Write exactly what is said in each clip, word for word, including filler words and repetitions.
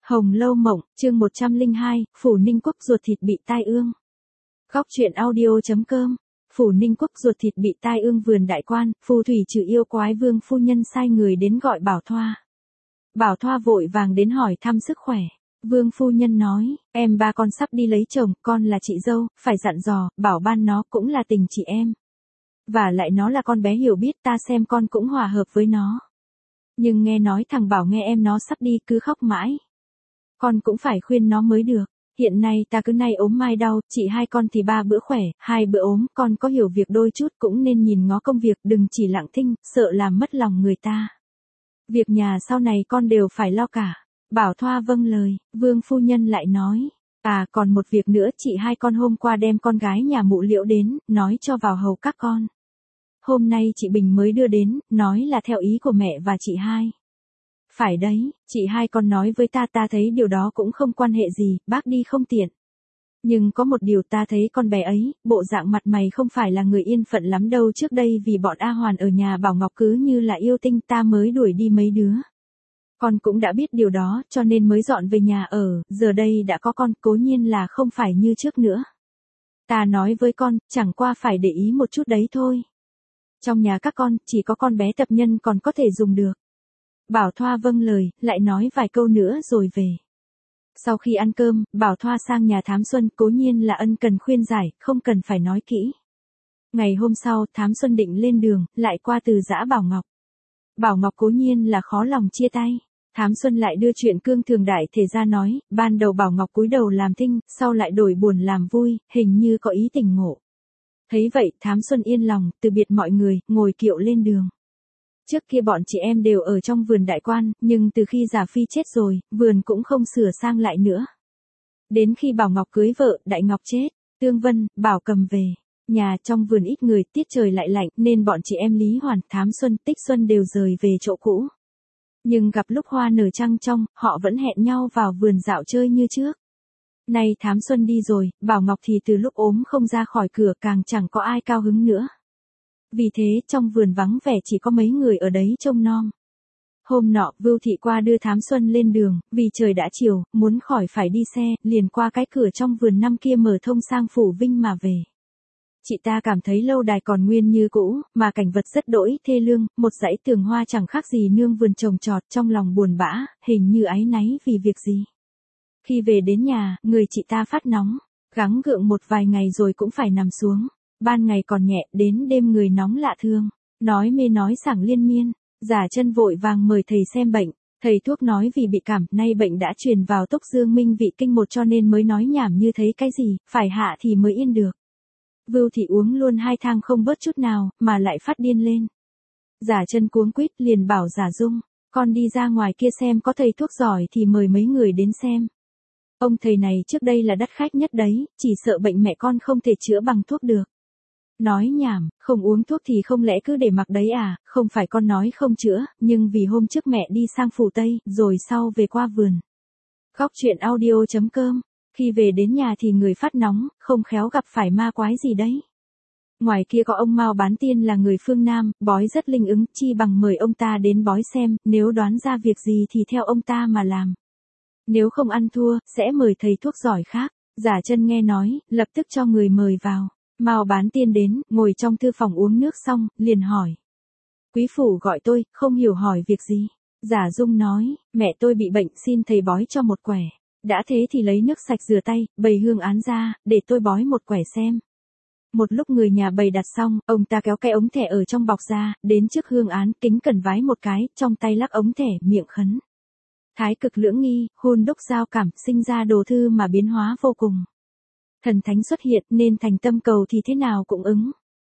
Hồng Lâu Mộng, chương một trăm lẻ hai, Phủ Ninh Quốc ruột thịt bị tai ương. Góc truyện audio.com. Phủ Ninh Quốc ruột thịt bị tai ương vườn đại quan, phù thủy trừ yêu quái Vương phu nhân sai người đến gọi Bảo Thoa. Bảo Thoa vội vàng đến hỏi thăm sức khỏe. Vương phu nhân nói, em ba con sắp đi lấy chồng, con là chị dâu, phải dặn dò, bảo ban nó cũng là tình chị em. Và lại nó là con bé hiểu biết, ta xem con cũng hòa hợp với nó. Nhưng nghe nói thằng Bảo nghe em nó sắp đi cứ khóc mãi. Con cũng phải khuyên nó mới được. Hiện nay ta cứ nay ốm mai đau, chị hai con thì ba bữa khỏe, hai bữa ốm, con có hiểu việc đôi chút cũng nên nhìn ngó công việc, đừng chỉ lặng thinh, sợ làm mất lòng người ta. Việc nhà sau này con đều phải lo cả. Bảo Thoa vâng lời, Vương phu nhân lại nói, à còn một việc nữa, chị hai con hôm qua đem con gái nhà mụ Liễu đến, nói cho vào hầu các con. Hôm nay chị Bình mới đưa đến, nói là theo ý của mẹ và chị hai. Phải đấy, chị hai con nói với ta, ta thấy điều đó cũng không quan hệ gì, bác đi không tiện. Nhưng có một điều ta thấy con bé ấy, bộ dạng mặt mày không phải là người yên phận lắm đâu, trước đây vì bọn A Hoàn ở nhà Bảo Ngọc cứ như là yêu tinh ta mới đuổi đi mấy đứa. Con cũng đã biết điều đó, cho nên mới dọn về nhà ở, giờ đây đã có con, cố nhiên là không phải như trước nữa. Ta nói với con, chẳng qua phải để ý một chút đấy thôi. Trong nhà các con, chỉ có con bé tập nhân còn có thể dùng được. Bảo Thoa vâng lời, lại nói vài câu nữa rồi về. Sau khi ăn cơm, Bảo Thoa sang nhà Thám Xuân, cố nhiên là ân cần khuyên giải, không cần phải nói kỹ. Ngày hôm sau, Thám Xuân định lên đường, lại qua từ giã Bảo Ngọc. Bảo Ngọc cố nhiên là khó lòng chia tay. Thám Xuân lại đưa chuyện cương thường đại thể ra nói, ban đầu Bảo Ngọc cúi đầu làm thinh, sau lại đổi buồn làm vui, hình như có ý tình ngộ. Thấy vậy, Thám Xuân yên lòng, từ biệt mọi người, ngồi kiệu lên đường. Trước kia bọn chị em đều ở trong vườn đại quan, nhưng từ khi Giả Phi chết rồi, vườn cũng không sửa sang lại nữa. Đến khi Bảo Ngọc cưới vợ, Đại Ngọc chết, Tương Vân, Bảo Cầm về. Nhà trong vườn ít người, tiết trời lại lạnh, nên bọn chị em Lý Hoàn, Thám Xuân, Tích Xuân đều rời về chỗ cũ. Nhưng gặp lúc hoa nở trăng trong, họ vẫn hẹn nhau vào vườn dạo chơi như trước. Nay Thám Xuân đi rồi, Bảo Ngọc thì từ lúc ốm không ra khỏi cửa, càng chẳng có ai cao hứng nữa. Vì thế, trong vườn vắng vẻ chỉ có mấy người ở đấy trông nom. Hôm nọ, Vưu Thị qua đưa Thám Xuân lên đường, vì trời đã chiều, muốn khỏi phải đi xe, liền qua cái cửa trong vườn năm kia mở thông sang Phủ Vinh mà về. Chị ta cảm thấy lâu đài còn nguyên như cũ, mà cảnh vật rất đỗi thê lương, một dãy tường hoa chẳng khác gì nương vườn trồng trọt, trong lòng buồn bã, hình như áy náy vì việc gì. Khi về đến nhà, người chị ta phát nóng, gắng gượng một vài ngày rồi cũng phải nằm xuống. Ban ngày còn nhẹ, đến đêm người nóng lạ thương, nói mê nói sảng liên miên. Giả Chân vội vàng mời thầy xem bệnh, thầy thuốc nói vì bị cảm, nay bệnh đã truyền vào Túc Dương Minh vị kinh một cho nên mới nói nhảm như thấy cái gì, phải hạ thì mới yên được. Vưu Thị uống luôn hai thang không bớt chút nào, mà lại phát điên lên. Giả Chân cuống quýt liền bảo Giả Dung, con đi ra ngoài kia xem có thầy thuốc giỏi thì mời mấy người đến xem. Ông thầy này trước đây là đắt khách nhất đấy, chỉ sợ bệnh mẹ con không thể chữa bằng thuốc được. Nói nhảm, không uống thuốc thì không lẽ cứ để mặc đấy à, không phải con nói không chữa, nhưng vì hôm trước mẹ đi sang Phủ Tây, rồi sau về qua vườn. Góc truyện audio.com. Khi về đến nhà thì người phát nóng, không khéo gặp phải ma quái gì đấy. Ngoài kia có ông Mao Bán Tiên là người phương Nam, bói rất linh ứng, chi bằng mời ông ta đến bói xem, nếu đoán ra việc gì thì theo ông ta mà làm. Nếu không ăn thua, sẽ mời thầy thuốc giỏi khác. Giả Chân nghe nói, lập tức cho người mời vào. Mao Bán Tiên đến, ngồi trong thư phòng uống nước xong, liền hỏi. Quý phủ gọi tôi, không hiểu hỏi việc gì. Giả Dung nói, mẹ tôi bị bệnh, xin thầy bói cho một quẻ. Đã thế thì lấy nước sạch rửa tay, bày hương án ra, để tôi bói một quẻ xem. Một lúc người nhà bày đặt xong, ông ta kéo cái ống thẻ ở trong bọc ra, đến trước hương án, kính cẩn vái một cái, trong tay lắc ống thẻ, miệng khấn. Thái cực lưỡng nghi, hôn đúc giao cảm, sinh ra đồ thư mà biến hóa vô cùng. Thần thánh xuất hiện nên thành tâm cầu thì thế nào cũng ứng.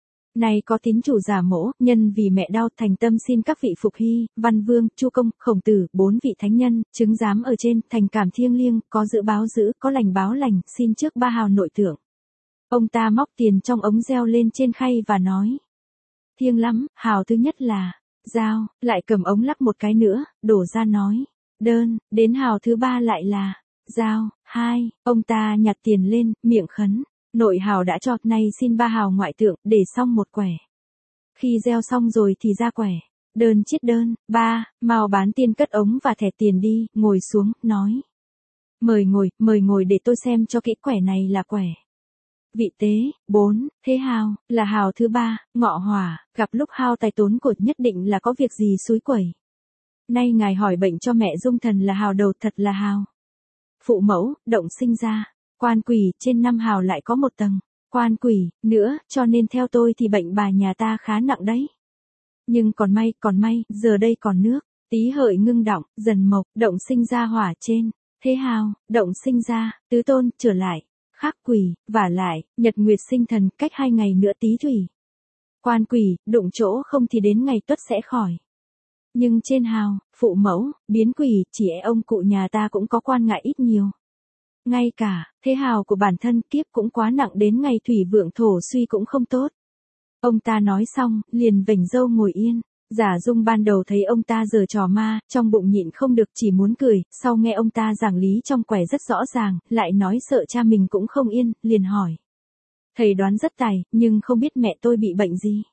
Này có tín chủ giả mỗ, nhân vì mẹ đau thành tâm xin các vị Phục Hy, Văn Vương, Chu Công, Khổng Tử, bốn vị thánh nhân, chứng giám ở trên, thành cảm thiêng liêng, có dự báo giữ, có lành báo lành, xin trước ba hào nội thưởng. Ông ta móc tiền trong ống reo lên trên khay và nói. Thiêng lắm, hào thứ nhất là, dao, lại cầm ống lắc một cái nữa, đổ ra nói, đơn, đến hào thứ ba lại là, dao, hai, ông ta nhặt tiền lên, miệng khấn. Nội hào đã cho, nay xin ba hào ngoại tượng, để xong một quẻ. Khi gieo xong rồi thì ra quẻ. Đơn chiết đơn, ba, Mao Bán Tiên cất ống và thẻ tiền đi, ngồi xuống, nói. Mời ngồi, mời ngồi để tôi xem cho kỹ, quẻ này là quẻ vị tế. Bốn. Thế hào, là hào thứ ba, ngọ hỏa, gặp lúc hao tài tốn của nhất định là có việc gì xúi quẩy. Nay ngài hỏi bệnh cho mẹ Dung Thần là hào đầu, thật là hào. Phụ mẫu, động sinh ra, quan quỷ, trên năm hào lại có một tầng, quan quỷ, nữa, cho nên theo tôi thì bệnh bà nhà ta khá nặng đấy. Nhưng còn may, còn may, giờ đây còn nước, Tý Hợi ngưng động, Dần Mộc, động sinh ra hỏa trên, thế hào, động sinh ra, tứ tôn, trở lại, khắc quỷ, vả lại, nhật nguyệt sinh thần, cách hai ngày nữa Tý Thủy. Quan quỷ, đụng chỗ không thì đến ngày tuất sẽ khỏi. Nhưng trên hào, phụ mẫu, biến quỷ, chỉ e ông cụ nhà ta cũng có quan ngại ít nhiều. Ngay cả, thế hào của bản thân kiếp cũng quá nặng, đến ngày thủy vượng thổ suy cũng không tốt. Ông ta nói xong, liền vểnh râu ngồi yên. Giả Dung ban đầu thấy ông ta giở trò ma, trong bụng nhịn không được chỉ muốn cười, sau nghe ông ta giảng lý trong quẻ rất rõ ràng, lại nói sợ cha mình cũng không yên, liền hỏi. Thầy đoán rất tài, nhưng không biết mẹ tôi bị bệnh gì.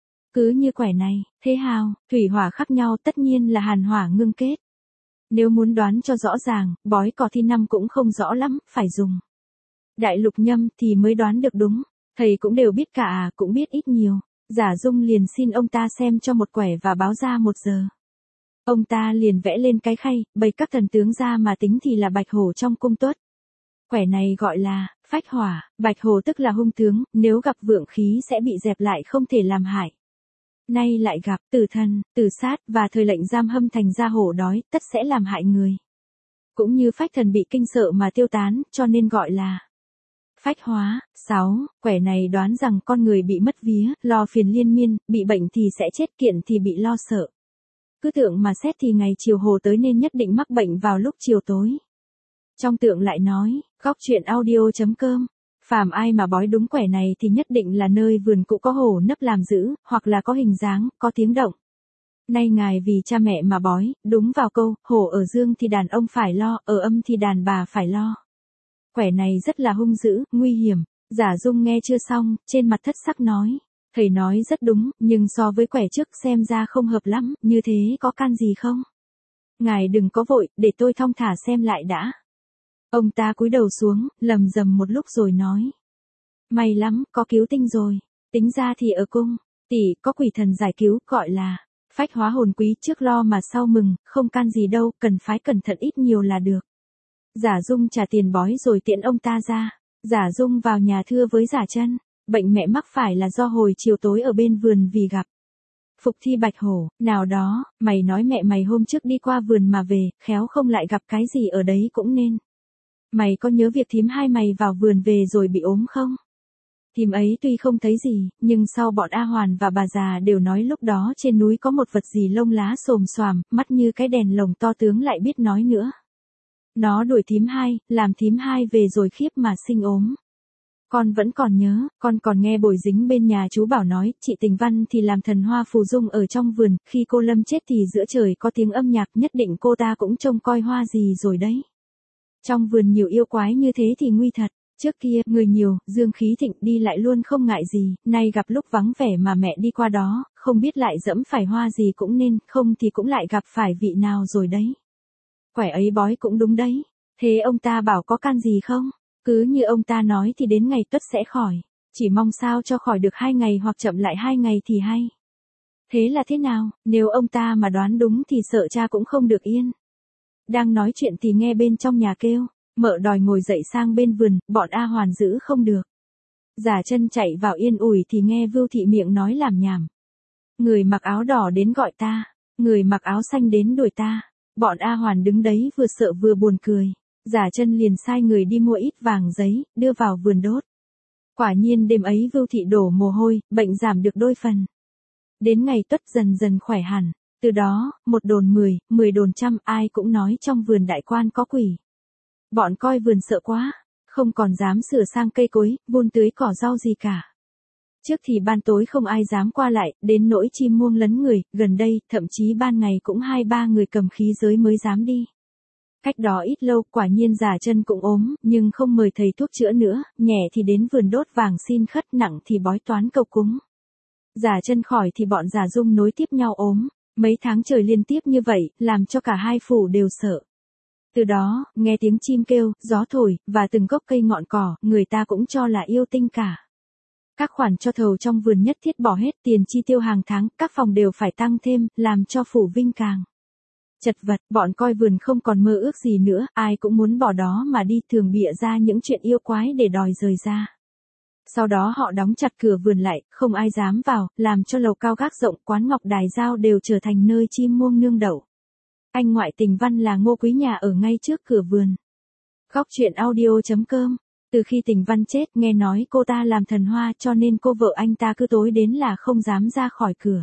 Cứ như quẻ này, thế hào, thủy hỏa khác nhau, tất nhiên là hàn hỏa ngưng kết. Nếu muốn đoán cho rõ ràng, bói cò thi năm cũng không rõ lắm, phải dùng đại lục nhâm thì mới đoán được đúng. Thầy cũng đều biết cả à, cũng biết ít nhiều. Giả Dung liền xin ông ta xem cho một quẻ và báo ra một giờ. Ông ta liền vẽ lên cái khay, bày các thần tướng ra mà tính thì là bạch hổ trong cung tuất. Quẻ này gọi là phách hỏa, bạch hổ tức là hung tướng, nếu gặp vượng khí sẽ bị dẹp lại không thể làm hại. Nay lại gặp tử thần, tử sát và thời lệnh giam hâm thành ra hổ đói, tất sẽ làm hại người. Cũng như phách thần bị kinh sợ mà tiêu tán, cho nên gọi là phách hóa. Sáu. Quẻ này đoán rằng con người bị mất vía, lo phiền liên miên, bị bệnh thì sẽ chết, kiện thì bị lo sợ. Cứ tượng mà xét thì ngày chiều hồ tới nên nhất định mắc bệnh vào lúc chiều tối. Trong tượng lại nói, góc truyện audio chấm com, phàm ai mà bói đúng quẻ này thì nhất định là nơi vườn cũ có hổ nấp làm giữ, hoặc là có hình dáng, có tiếng động. Nay ngài vì cha mẹ mà bói, đúng vào câu, hổ ở dương thì đàn ông phải lo, ở âm thì đàn bà phải lo. Quẻ này rất là hung dữ, nguy hiểm. Giả Dung nghe chưa xong, trên mặt thất sắc nói. Thầy nói rất đúng, nhưng so với quẻ trước xem ra không hợp lắm, như thế có can gì không? Ngài đừng có vội, để tôi thong thả xem lại đã. Ông ta cúi đầu xuống, lầm rầm một lúc rồi nói. May lắm, có cứu tinh rồi. Tính ra thì ở cung, tỷ có quỷ thần giải cứu, gọi là phách hóa hồn quý, trước lo mà sau mừng, không can gì đâu, cần phái cẩn thận ít nhiều là được. Giả Dung trả tiền bói rồi tiễn ông ta ra. Giả Dung vào nhà thưa với Giả Chân, bệnh mẹ mắc phải là do hồi chiều tối ở bên vườn vì gặp phục thi bạch hổ, nào đó, mày nói mẹ mày hôm trước đi qua vườn mà về, khéo không lại gặp cái gì ở đấy cũng nên. Mày có nhớ việc thím hai mày vào vườn về rồi bị ốm không? Thím ấy tuy không thấy gì, nhưng sau bọn A Hoàn và bà già đều nói lúc đó trên núi có một vật gì lông lá xồm xoàm, mắt như cái đèn lồng to tướng lại biết nói nữa. Nó đuổi thím hai, làm thím hai về rồi khiếp mà sinh ốm. Con vẫn còn nhớ, con còn nghe Bồi Dính bên nhà chú bảo nói, chị Tình Văn thì làm thần hoa phù dung ở trong vườn, khi cô Lâm chết thì giữa trời có tiếng âm nhạc, nhất định cô ta cũng trông coi hoa gì rồi đấy. Trong vườn nhiều yêu quái như thế thì nguy thật, trước kia, người nhiều, dương khí thịnh, đi lại luôn không ngại gì, nay gặp lúc vắng vẻ mà mẹ đi qua đó, không biết lại dẫm phải hoa gì cũng nên, không thì cũng lại gặp phải vị nào rồi đấy. Quẻ ấy bói cũng đúng đấy, thế ông ta bảo có can gì không? Cứ như ông ta nói thì đến ngày tuất sẽ khỏi, chỉ mong sao cho khỏi được hai ngày hoặc chậm lại hai ngày thì hay. Thế là thế nào, nếu ông ta mà đoán đúng thì sợ cha cũng không được yên. Đang nói chuyện thì nghe bên trong nhà kêu, mợ đòi ngồi dậy sang bên vườn, bọn A Hoàn giữ không được. Giả Chân chạy vào yên ủi thì nghe Vưu Thị miệng nói làm nhảm. Người mặc áo đỏ đến gọi ta, người mặc áo xanh đến đuổi ta. Bọn A Hoàn đứng đấy vừa sợ vừa buồn cười. Giả Chân liền sai người đi mua ít vàng giấy, đưa vào vườn đốt. Quả nhiên đêm ấy Vưu Thị đổ mồ hôi, bệnh giảm được đôi phần. Đến ngày tuất dần dần khỏe hẳn. Từ đó, một đồn mười, mười đồn trăm, ai cũng nói trong vườn đại quan có quỷ. Bọn coi vườn sợ quá, không còn dám sửa sang cây cối, vun tưới cỏ rau gì cả. Trước thì ban tối không ai dám qua lại, đến nỗi chim muông lấn người, gần đây, thậm chí ban ngày cũng hai ba người cầm khí giới mới dám đi. Cách đó ít lâu, quả nhiên Giả Chân cũng ốm, nhưng không mời thầy thuốc chữa nữa, nhẹ thì đến vườn đốt vàng xin khất, nặng thì bói toán cầu cúng. Giả Chân khỏi thì bọn Giả Dung nối tiếp nhau ốm, mấy tháng trời liên tiếp như vậy, làm cho cả hai phủ đều sợ. Từ đó, nghe tiếng chim kêu, gió thổi, và từng gốc cây ngọn cỏ, người ta cũng cho là yêu tinh cả. Các khoản cho thầu trong vườn nhất thiết bỏ hết, tiền chi tiêu hàng tháng, các phòng đều phải tăng thêm, làm cho phủ vinh càng chật vật, bọn coi vườn không còn mơ ước gì nữa, ai cũng muốn bỏ đó mà đi, thường bịa ra những chuyện yêu quái để đòi rời ra. Sau đó họ đóng chặt cửa vườn lại, không ai dám vào, làm cho lầu cao gác rộng, quán ngọc đài giao đều trở thành nơi chim muông nương đậu. Anh ngoại tình Văn là Ngô Quý nhà ở ngay trước cửa vườn. Góc truyện audio chấm com. Từ khi tình Văn chết, nghe nói cô ta làm thần hoa cho nên cô vợ anh ta cứ tối đến là không dám ra khỏi cửa.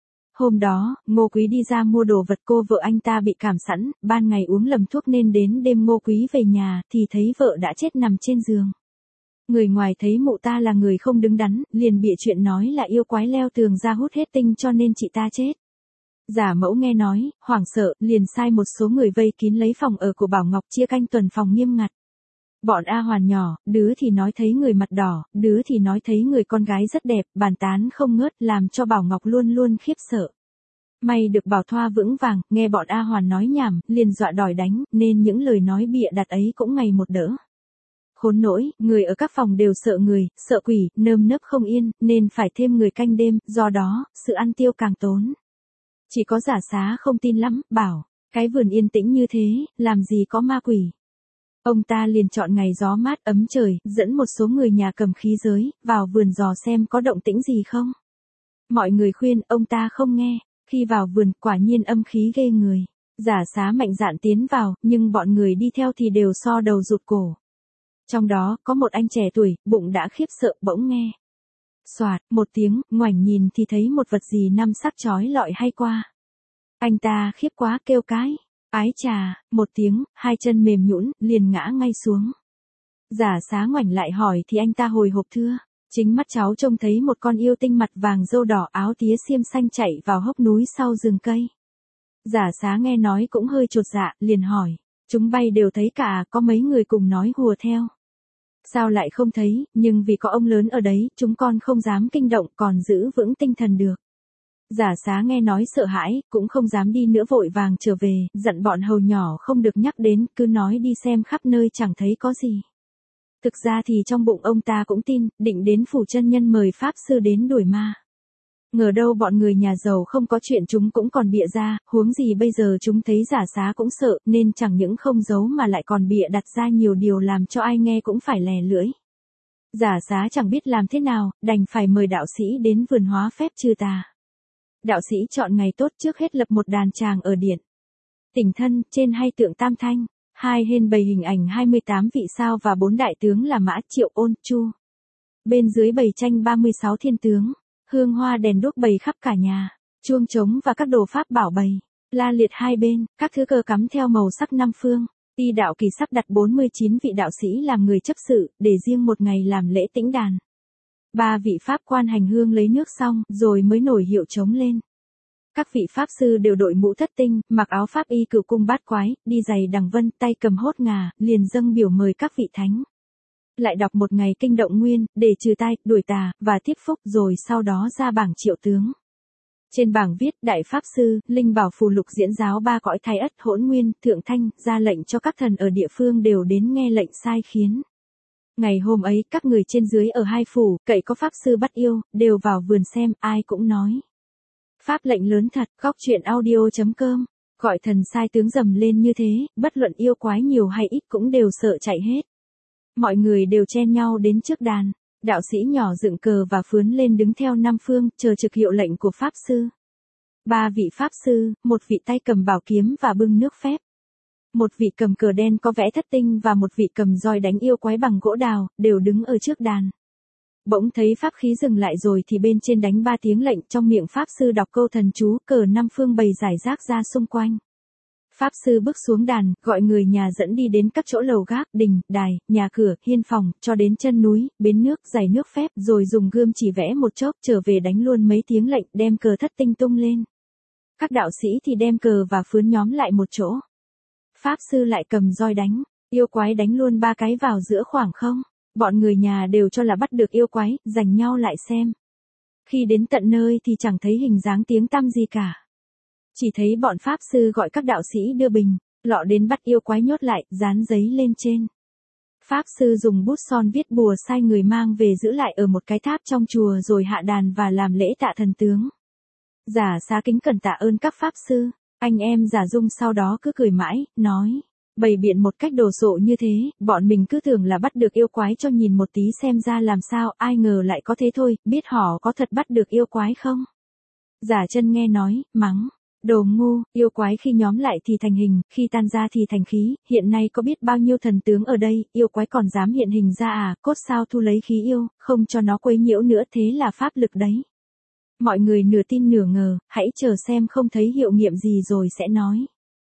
Hôm đó, Ngô Quý đi ra mua đồ vật, cô vợ anh ta bị cảm sẵn, ban ngày uống lầm thuốc nên đến đêm Ngô Quý về nhà thì thấy vợ đã chết nằm trên giường. Người ngoài thấy mụ ta là người không đứng đắn, liền bịa chuyện nói là yêu quái leo tường ra hút hết tinh cho nên chị ta chết. Giả mẫu nghe nói, hoảng sợ, liền sai một số người vây kín lấy phòng ở của Bảo Ngọc, chia canh tuần phòng nghiêm ngặt. Bọn A Hoàn nhỏ, đứa thì nói thấy người mặt đỏ, đứa thì nói thấy người con gái rất đẹp, bàn tán không ngớt, làm cho Bảo Ngọc luôn luôn khiếp sợ. May được Bảo Thoa vững vàng, nghe bọn A Hoàn nói nhảm, liền dọa đòi đánh, nên những lời nói bịa đặt ấy cũng ngày một đỡ. Khốn nỗi, người ở các phòng đều sợ người, sợ quỷ, nơm nớp không yên, nên phải thêm người canh đêm, do đó, sự ăn tiêu càng tốn. Chỉ có Giả Xá không tin lắm, bảo, cái vườn yên tĩnh như thế, làm gì có ma quỷ. Ông ta liền chọn ngày gió mát ấm trời, dẫn một số người nhà cầm khí giới, vào vườn dò xem có động tĩnh gì không. Mọi người khuyên, ông ta không nghe, khi vào vườn, quả nhiên âm khí ghê người. Giả Xá mạnh dạn tiến vào, nhưng bọn người đi theo thì đều so đầu rụt cổ. Trong đó, có một anh trẻ tuổi, bụng đã khiếp sợ, bỗng nghe. Xoạt, một tiếng, ngoảnh nhìn thì thấy một vật gì năm sắc chói lọi hay qua. Anh ta khiếp quá kêu cái. Ái chà, một tiếng, hai chân mềm nhũn, liền ngã ngay xuống. Giả Xá ngoảnh lại hỏi thì anh ta hồi hộp thưa. Chính mắt cháu trông thấy một con yêu tinh mặt vàng râu đỏ áo tía xiêm xanh chạy vào hốc núi sau rừng cây. Giả Xá nghe nói cũng hơi chột dạ, liền hỏi. Chúng bay đều thấy cả, có mấy người cùng nói hùa theo. Sao lại không thấy, nhưng vì có ông lớn ở đấy, chúng con không dám kinh động, còn giữ vững tinh thần được. Giả Xá nghe nói sợ hãi, cũng không dám đi nữa, vội vàng trở về, dặn bọn hầu nhỏ không được nhắc đến, cứ nói đi xem khắp nơi chẳng thấy có gì. Thực ra thì trong bụng ông ta cũng tin, định đến phủ chân nhân mời pháp sư đến đuổi ma. Ngờ đâu bọn người nhà giàu không có chuyện chúng cũng còn bịa ra, huống gì bây giờ chúng thấy Giả Xá cũng sợ, nên chẳng những không giấu mà lại còn bịa đặt ra nhiều điều làm cho ai nghe cũng phải lè lưỡi. Giả Xá chẳng biết làm thế nào, đành phải mời đạo sĩ đến vườn hóa phép trừ tà. Đạo sĩ chọn ngày tốt, trước hết lập một đàn tràng ở điện Tỉnh Thân, trên hai tượng Tam Thanh, hai hên bày hình ảnh hai mươi tám vị sao và bốn đại tướng là Mã, Triệu, Ôn, Chu. Bên dưới bày tranh ba mươi sáu thiên tướng, hương hoa đèn đuốc bày khắp cả nhà, chuông trống và các đồ pháp bảo bày, la liệt hai bên, các thứ cờ cắm theo màu sắc năm phương. Ti đạo kỳ sắp đặt bốn mươi chín vị đạo sĩ làm người chấp sự, để riêng một ngày làm lễ tĩnh đàn. Ba vị pháp quan hành hương lấy nước xong, rồi mới nổi hiệu trống lên. Các vị pháp sư đều đội mũ thất tinh, mặc áo pháp y cửu cung bát quái, đi giày đằng vân, tay cầm hốt ngà, liền dâng biểu mời các vị thánh. Lại đọc một ngày kinh động nguyên, để trừ tai, đuổi tà, và tiếp phúc, rồi sau đó ra bảng triệu tướng. Trên bảng viết, Đại Pháp Sư, Linh Bảo Phù Lục diễn giáo ba cõi Thái Ất Hỗn Nguyên, Thượng Thanh, ra lệnh cho các thần ở địa phương đều đến nghe lệnh sai khiến. Ngày hôm ấy, các người trên dưới ở hai phủ, cậy có Pháp Sư bắt yêu, đều vào vườn xem, ai cũng nói. Pháp lệnh lớn thật, góc truyện audio chấm com, gọi thần sai tướng dầm lên như thế, bất luận yêu quái nhiều hay ít cũng đều sợ chạy hết. Mọi người đều chen nhau đến trước đàn. Đạo sĩ nhỏ dựng cờ và phướn lên đứng theo năm phương, chờ trực hiệu lệnh của Pháp Sư. Ba vị Pháp Sư, một vị tay cầm bảo kiếm và bưng nước phép. Một vị cầm cờ đen có vẽ thất tinh và một vị cầm roi đánh yêu quái bằng gỗ đào, đều đứng ở trước đàn. Bỗng thấy pháp khí dừng lại rồi thì bên trên đánh ba tiếng lệnh, trong miệng Pháp Sư đọc câu thần chú, cờ năm phương bày rải rác ra xung quanh. Pháp Sư bước xuống đàn, gọi người nhà dẫn đi đến các chỗ lầu gác, đình, đài, nhà cửa, hiên phòng, cho đến chân núi, bến nước, giày nước phép, rồi dùng gươm chỉ vẽ một chốc, trở về đánh luôn mấy tiếng lệnh, đem cờ thất tinh tung lên. Các đạo sĩ thì đem cờ và phướn nhóm lại một chỗ. Pháp Sư lại cầm roi đánh, yêu quái đánh luôn ba cái vào giữa khoảng không. Bọn người nhà đều cho là bắt được yêu quái, giành nhau lại xem. Khi đến tận nơi thì chẳng thấy hình dáng tiếng tăm gì cả. Chỉ thấy bọn Pháp Sư gọi các đạo sĩ đưa bình, Lọ đến bắt yêu quái nhốt lại, dán giấy lên trên. Pháp sư dùng bút son viết bùa sai người mang về giữ lại ở một cái tháp trong chùa rồi hạ đàn và làm lễ tạ thần tướng. Giả Xá kính cẩn tạ ơn các pháp sư, anh em Giả Dung sau đó cứ cười mãi, nói, bày biện một cách đồ sộ như thế, bọn mình cứ tưởng là bắt được yêu quái cho nhìn một tí xem ra làm sao, ai ngờ lại có thế thôi, biết họ có thật bắt được yêu quái không? Giả Chân nghe nói, mắng, đồ ngu, yêu quái khi nhóm lại thì thành hình, khi tan ra thì thành khí, hiện nay có biết bao nhiêu thần tướng ở đây, yêu quái còn dám hiện hình ra à, cốt sao thu lấy khí yêu, không cho nó quấy nhiễu nữa thế là pháp lực đấy. Mọi người nửa tin nửa ngờ, hãy chờ xem không thấy hiệu nghiệm gì rồi sẽ nói.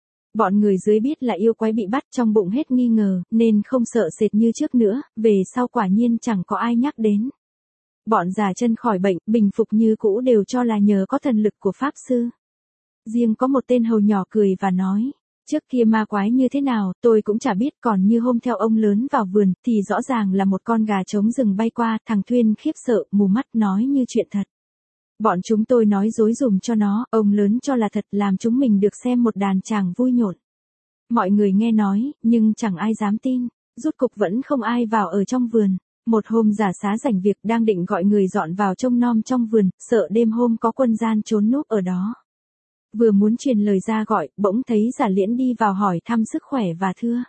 Bọn người dưới biết là yêu quái bị bắt trong bụng hết nghi ngờ, nên không sợ sệt như trước nữa, về sau quả nhiên chẳng có ai nhắc đến. Bọn Giả Chân khỏi bệnh, bình phục như cũ đều cho là nhờ có thần lực của Pháp Sư. Riêng có một tên hầu nhỏ cười và nói, trước kia ma quái như thế nào, tôi cũng chả biết, còn như hôm theo ông lớn vào vườn, thì rõ ràng là một con gà trống rừng bay qua, thằng Thuyên khiếp sợ, mù mắt nói như chuyện thật. Bọn chúng tôi nói dối dùm cho nó, ông lớn cho là thật, làm chúng mình được xem một đàn chàng vui nhộn. Mọi người nghe nói, nhưng chẳng ai dám tin, rút cục vẫn không ai vào ở trong vườn. Một hôm Giả Xá rảnh việc đang định gọi người dọn vào trông nom trong vườn, sợ đêm hôm có quân gian trốn núp ở đó. Vừa muốn truyền lời ra gọi, bỗng thấy Giả Liễn đi vào hỏi thăm sức khỏe và thưa.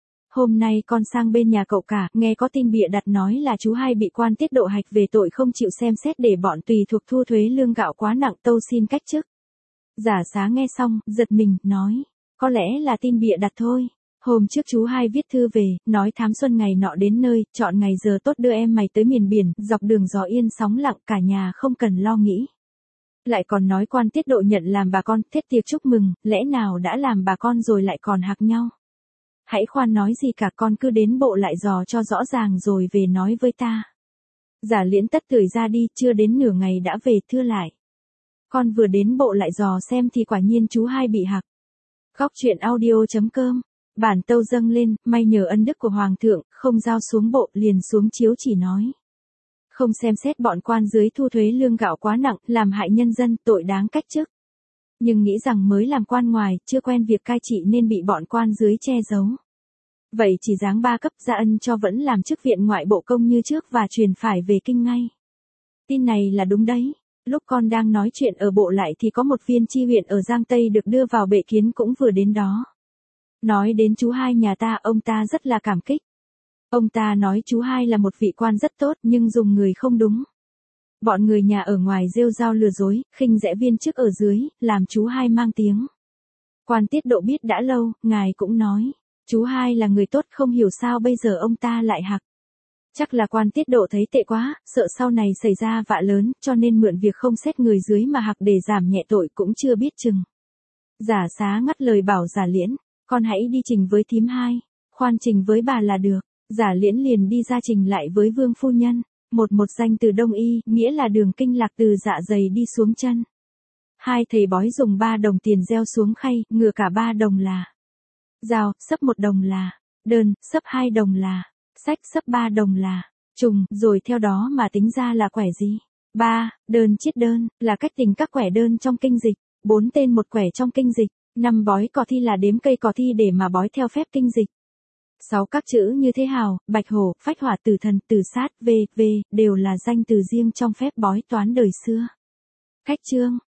Hôm nay con sang bên nhà cậu cả, nghe có tin bịa đặt nói là chú hai bị quan tiết độ hạch về tội không chịu xem xét để bọn tùy thuộc thu thuế lương gạo quá nặng, tâu xin cách chức. Giả Xá nghe xong, giật mình, nói, có lẽ là tin bịa đặt thôi. Hôm trước chú hai viết thư về, nói thám xuân ngày nọ đến nơi, chọn ngày giờ tốt đưa em mày tới miền biển, dọc đường gió yên sóng lặng, cả nhà không cần lo nghĩ. Lại còn nói quan tiết độ nhận làm bà con, thiết tiệc chúc mừng, lẽ nào đã làm bà con rồi lại còn hạc nhau. Hãy khoan nói gì cả, con cứ đến bộ lại dò cho rõ ràng rồi về nói với ta. Giả Liễn tất tưởi ra đi, chưa đến nửa ngày đã về thưa lại. Con vừa đến bộ lại dò xem thì quả nhiên chú hai bị hạc. Góc truyện audio chấm com. Bản tâu dâng lên, may nhờ ân đức của Hoàng thượng, không giao xuống bộ, liền xuống chiếu chỉ nói. Không xem xét bọn quan dưới thu thuế lương gạo quá nặng, làm hại nhân dân, tội đáng cách chức. Nhưng nghĩ rằng mới làm quan ngoài, chưa quen việc cai trị nên bị bọn quan dưới che giấu. Vậy chỉ giáng ba cấp ra ân cho vẫn làm chức viện ngoại bộ công như trước và truyền phải về kinh ngay. Tin này là đúng đấy. Lúc con đang nói chuyện ở bộ lại thì có một viên chi huyện ở Giang Tây được đưa vào bệ kiến cũng vừa đến đó. Nói đến chú hai nhà ta, ông ta rất là cảm kích. Ông ta nói chú hai là một vị quan rất tốt nhưng dùng người không đúng. Bọn người nhà ở ngoài rêu rao lừa dối, khinh rẽ viên chức ở dưới, làm chú hai mang tiếng. Quan tiết độ biết đã lâu, ngài cũng nói, chú hai là người tốt, không hiểu sao bây giờ ông ta lại hạc. Chắc là quan tiết độ thấy tệ quá, sợ sau này xảy ra vạ lớn, cho nên mượn việc không xét người dưới mà hạc để giảm nhẹ tội cũng chưa biết chừng. Giả Xá ngắt lời bảo Giả Liễn, con hãy đi trình với thím hai, khoan trình với bà là được. Giả Liễn liền đi ra trình lại với vương phu nhân, một một danh từ Đông Y, nghĩa là đường kinh lạc từ dạ dày đi xuống chân. Hai thầy bói dùng ba đồng tiền gieo xuống khay, ngừa cả ba đồng là dao, sấp một đồng là đơn, sấp hai đồng là sách, sấp ba đồng là trùng, rồi theo đó mà tính ra là quẻ gì. Ba, đơn chiết đơn, là cách tính các quẻ đơn trong kinh dịch. Bốn tên một quẻ trong kinh dịch. Năm bói cò thi là đếm cây cò thi để mà bói theo phép kinh dịch. Sáu các chữ như thế hào, bạch hổ, phách hỏa, tử thần, tử sát, v, v, đều là danh từ riêng trong phép bói toán đời xưa. Cách chương.